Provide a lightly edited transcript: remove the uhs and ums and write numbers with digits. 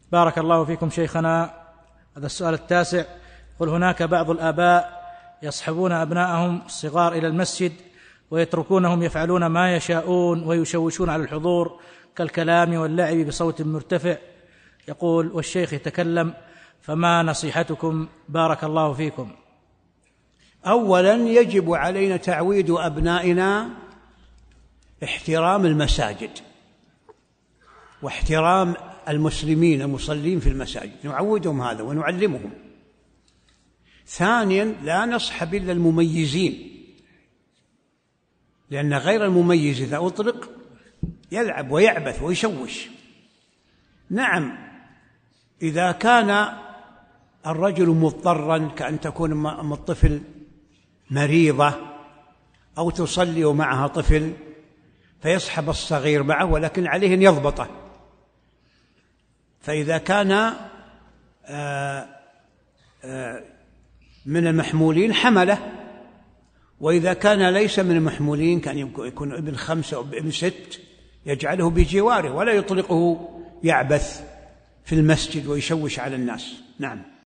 بارك الله فيكم شيخنا. هذا السؤال التاسع، قل هناك بعض الآباء يصحبون أبناءهم الصغار إلى المسجد ويتركونهم يفعلون ما يشاءون ويشوشون على الحضور كالكلام واللعب بصوت مرتفع. يقول والشيخ يتكلم، فما نصيحتكم؟ بارك الله فيكم. أولا يجب علينا تعويد أبنائنا احترام المساجد واحترام المسلمين المصلين في المساجد، نعودهم هذا ونعلمهم. ثانيا لا نصحب إلا المميزين، لأن غير المميز إذا أطلق يلعب ويعبث ويشوش. نعم، إذا كان الرجل مضطرا كأن تكون أم الطفل مريضة أو تصلي ومعها طفل فيصحب الصغير معه، ولكن عليه أن يضبطه. فإذا كان من المحمولين حمله، وإذا كان ليس من المحمولين كان يكون ابن 5 أو ابن 6 يجعله بجواره ولا يطلقه يعبث في المسجد ويشوش على الناس. نعم.